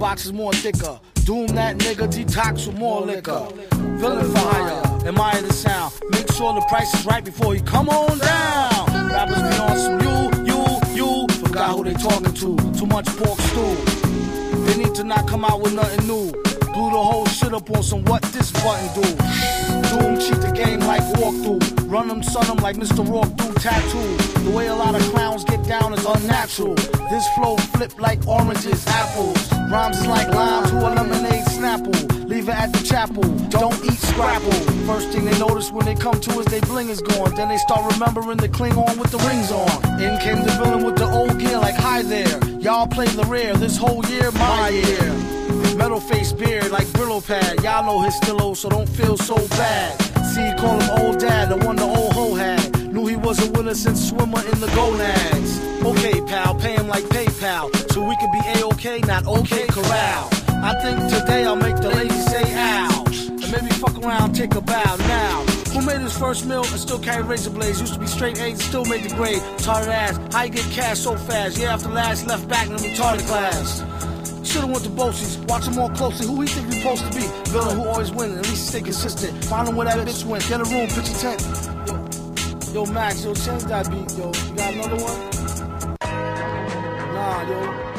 box is more thicker. Doom that nigga, detox with more liquor. Villain for hire, admire the sound. Make sure the price is right before you come on down. Rappers be on some you. Forgot who they talking to. Too much pork stew. They need to not come out with nothing new. Blew the whole shit up on some what this button do. Doom cheat the game like walkthrough. Run them, son them like Mr. Rourke do tattoo. The way a lot of clowns get down is unnatural. This flow flip like oranges, apples. Rhymes is like lime to a lemonade snapple. Leave it at the chapel, don't eat scrapple. First thing they notice when they come to is they bling is gone. Then they start remembering the Klingon with the rings on. In came the villain with the old gear like hi there. Y'all play the rare, this whole year, my year. Metal face beard like Brillo pad. Y'all know his stillo, so don't feel so bad. See, call him old dad, the one the old hoe had. Knew he was a winner since swimmer in the gonads. Okay, pal, pay him like PayPal, so we can be A-OK, not OK corral. I think today I'll make the ladies say ow, and maybe fuck around, take a bow now. Who made his first meal and still carried razor blades? Used to be straight A's and still made the grade. Retarded ass, how you get cash so fast? Yeah, after last left back in the retarded class. Should've went to Bosie's, watch him more closely. Who he think we supposed to be? Villain who always win, at least stay consistent. Find him where that bitch went, get a room, pitch a tent. Yo, Max, yo, change that beat, yo. You got another one? Nah, yo.